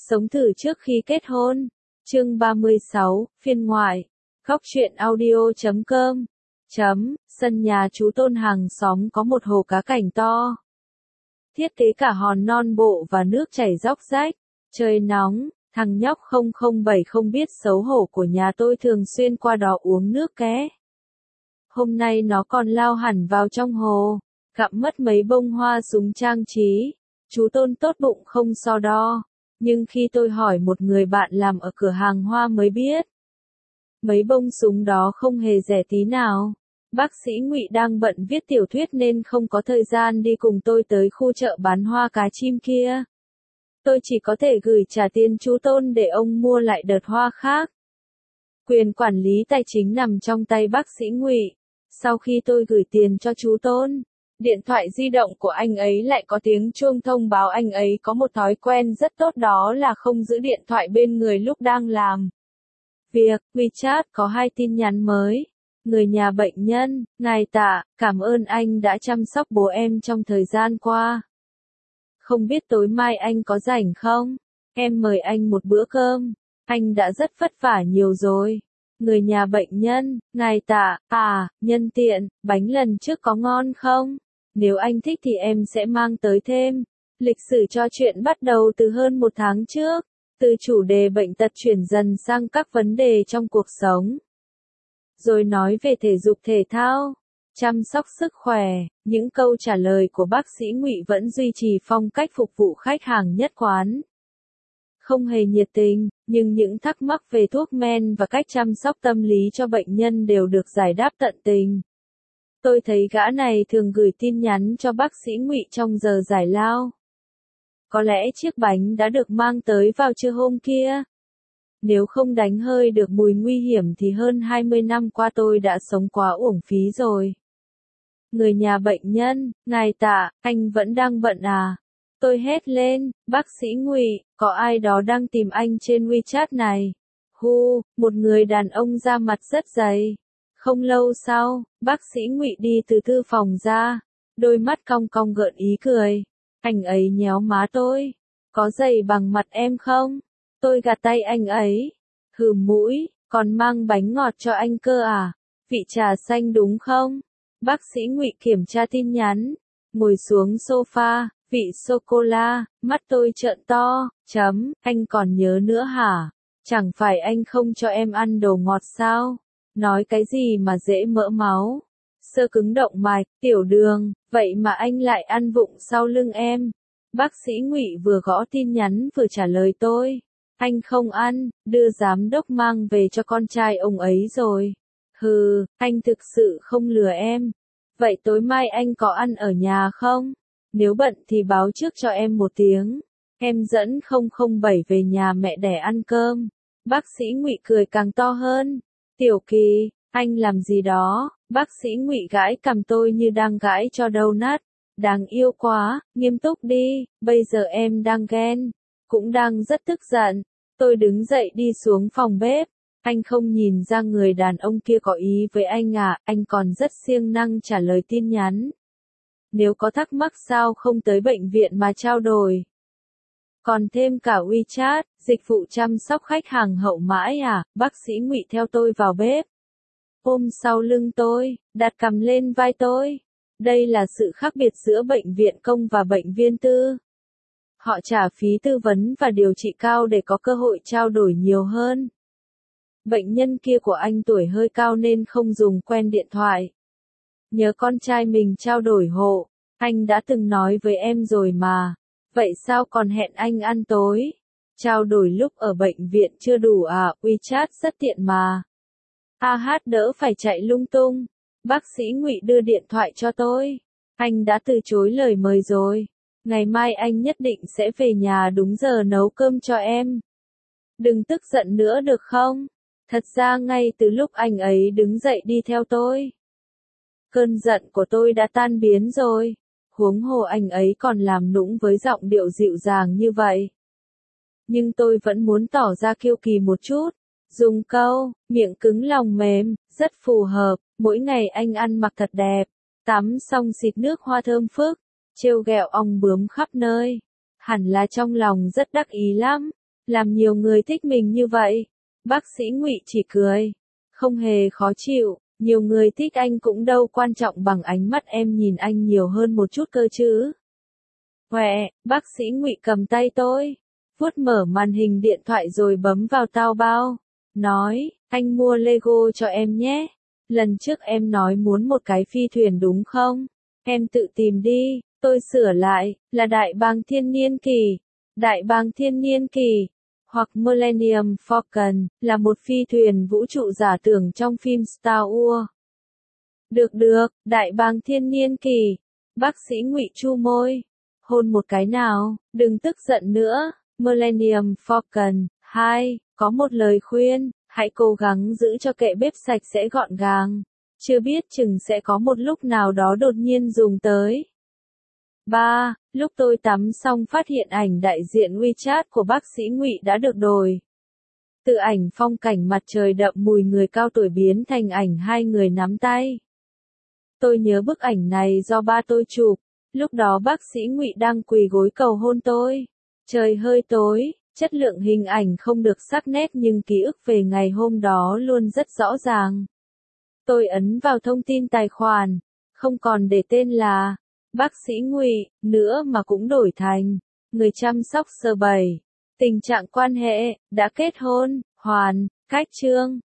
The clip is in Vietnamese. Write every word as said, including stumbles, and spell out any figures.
Sống thử trước khi kết hôn. Chương ba mươi sáu, phiên ngoại. Góc truyện audio chấm com. Chấm, sân nhà chú Tôn hàng xóm có một hồ cá cảnh to. Thiết kế cả hòn non bộ và nước chảy róc rách. Trời nóng, thằng nhóc không không bảy không biết xấu hổ của nhà tôi thường xuyên qua đó uống nước ké. Hôm nay nó còn lao hẳn vào trong hồ, gặm mất mấy bông hoa súng trang trí. Chú Tôn tốt bụng không so đo. Nhưng khi tôi hỏi một người bạn làm ở cửa hàng hoa mới biết, mấy bông súng đó không hề rẻ tí nào. Bác sĩ Ngụy đang bận viết tiểu thuyết nên không có thời gian đi cùng tôi tới khu chợ bán hoa cá chim kia. Tôi chỉ có thể gửi trả tiền chú Tôn để ông mua lại đợt hoa khác. Quyền quản lý tài chính nằm trong tay bác sĩ Ngụy. Sau khi tôi gửi tiền cho chú Tôn, điện thoại di động của anh ấy lại có tiếng chuông thông báo anh ấy có một thói quen rất tốt, đó là không giữ điện thoại bên người lúc đang làm việc. WeChat có hai tin nhắn mới. Người nhà bệnh nhân, ngài Tạ, cảm ơn anh đã chăm sóc bố em trong thời gian qua. Không biết tối mai anh có rảnh không? Em mời anh một bữa cơm. Anh đã rất vất vả nhiều rồi. Người nhà bệnh nhân, ngài Tạ, à, nhân tiện, bánh lần trước có ngon không? Nếu anh thích thì em sẽ mang tới thêm. Lịch sử trò chuyện bắt đầu từ hơn một tháng trước. Từ chủ đề bệnh tật chuyển dần sang các vấn đề trong cuộc sống. Rồi nói về thể dục thể thao, chăm sóc sức khỏe. Những câu trả lời của bác sĩ Ngụy vẫn duy trì phong cách phục vụ khách hàng nhất quán. Không hề nhiệt tình, nhưng những thắc mắc về thuốc men và cách chăm sóc tâm lý cho bệnh nhân đều được giải đáp tận tình. Tôi thấy gã này thường gửi tin nhắn cho bác sĩ Ngụy trong giờ giải lao. Có lẽ chiếc bánh đã được mang tới vào trưa hôm kia. Nếu không đánh hơi được mùi nguy hiểm thì hơn hai mươi năm qua tôi đã sống quá uổng phí rồi. Người nhà bệnh nhân, ngài Tạ, anh vẫn đang bận à? Tôi hét lên, bác sĩ Ngụy, có ai đó đang tìm anh trên WeChat này. Hu, một người đàn ông da mặt rất dày. Không lâu sau, bác sĩ Ngụy đi từ thư phòng ra, đôi mắt cong cong gợn ý cười. Anh ấy nhéo má tôi. Có dày bằng mặt em không? Tôi gạt tay anh ấy. Hừ mũi, còn mang bánh ngọt cho anh cơ à? Vị trà xanh đúng không? Bác sĩ Ngụy kiểm tra tin nhắn, ngồi xuống sofa, vị sô-cô-la, mắt tôi trợn to, chấm, anh còn nhớ nữa hả? Chẳng phải anh không cho em ăn đồ ngọt sao? Nói cái gì mà dễ mỡ máu? Sơ cứng động mạch, tiểu đường, vậy mà anh lại ăn vụng sau lưng em. Bác sĩ Ngụy vừa gõ tin nhắn vừa trả lời tôi. Anh không ăn, đưa giám đốc mang về cho con trai ông ấy rồi. Hừ, anh thực sự không lừa em. Vậy tối mai anh có ăn ở nhà không? Nếu bận thì báo trước cho em một tiếng. Em dẫn không không bảy về nhà mẹ đẻ ăn cơm. Bác sĩ Ngụy cười càng to hơn. Tiểu Kỳ, anh làm gì đó? Bác sĩ Ngụy gãi cằm tôi như đang gãi cho donut. Đáng yêu quá, nghiêm túc đi, bây giờ em đang ghen, cũng đang rất tức giận. Tôi đứng dậy đi xuống phòng bếp. Anh không nhìn ra người đàn ông kia có ý với anh à? Anh còn rất siêng năng trả lời tin nhắn. Nếu có thắc mắc sao không tới bệnh viện mà trao đổi? Còn thêm cả WeChat, dịch vụ chăm sóc khách hàng hậu mãi à? Bác sĩ Ngụy theo tôi vào bếp. Ôm sau lưng tôi, đặt cằm lên vai tôi. Đây là sự khác biệt giữa bệnh viện công và bệnh viện tư. Họ trả phí tư vấn và điều trị cao để có cơ hội trao đổi nhiều hơn. Bệnh nhân kia của anh tuổi hơi cao nên không dùng quen điện thoại. Nhớ con trai mình trao đổi hộ, anh đã từng nói với em rồi mà. Vậy sao còn hẹn anh ăn tối? Trao đổi lúc ở bệnh viện chưa đủ à? WeChat rất tiện mà. A hát đỡ phải chạy lung tung. Bác sĩ Ngụy đưa điện thoại cho tôi. Anh đã từ chối lời mời rồi. Ngày mai anh nhất định sẽ về nhà đúng giờ nấu cơm cho em. Đừng tức giận nữa được không? Thật ra ngay từ lúc anh ấy đứng dậy đi theo tôi, cơn giận của tôi đã tan biến rồi. Huống hồ anh ấy còn làm nũng với giọng điệu dịu dàng như vậy. Nhưng tôi vẫn muốn tỏ ra kiêu kỳ một chút. Dùng câu, miệng cứng lòng mềm, rất phù hợp. Mỗi ngày anh ăn mặc thật đẹp. Tắm xong xịt nước hoa thơm phức. Trêu ghẹo ong bướm khắp nơi. Hẳn là trong lòng rất đắc ý lắm. làm nhiều người thích mình như vậy. Bác sĩ Ngụy chỉ cười, không hề khó chịu, nhiều người thích anh cũng đâu quan trọng bằng ánh mắt em nhìn anh nhiều hơn một chút cơ chứ. Quẹ, bác sĩ Ngụy cầm tay tôi, vuốt mở màn hình điện thoại rồi bấm vào tao bao, nói, anh mua Lego cho em nhé. Lần trước em nói muốn một cái phi thuyền đúng không? Em tự tìm đi, tôi sửa lại, là đại bàng thiên niên kỳ. Đại bàng thiên niên kỳ, hoặc Millennium Falcon, là một phi thuyền vũ trụ giả tưởng trong phim Star Wars. Được được, đại bàng thiên niên kỳ. Bác sĩ Ngụy chu môi. Hôn một cái nào, đừng tức giận nữa. Millennium Falcon. hai. Có một lời khuyên, hãy cố gắng giữ cho kệ bếp sạch sẽ gọn gàng. Chưa biết chừng sẽ có một lúc nào đó đột nhiên dùng tới. ba. Lúc tôi tắm xong phát hiện ảnh đại diện WeChat của bác sĩ Ngụy đã được đổi. Từ ảnh phong cảnh mặt trời đậm mùi người cao tuổi biến thành ảnh hai người nắm tay. Tôi nhớ bức ảnh này do ba tôi chụp, lúc đó bác sĩ Ngụy đang quỳ gối cầu hôn tôi. Trời hơi tối, chất lượng hình ảnh không được sắc nét nhưng ký ức về ngày hôm đó luôn rất rõ ràng. Tôi ấn vào thông tin tài khoản, không còn để tên là bác sĩ Ngụy nữa mà cũng đổi thành người chăm sóc sờ bảy. Tình trạng quan hệ đã kết hôn, hoàn, cách chương.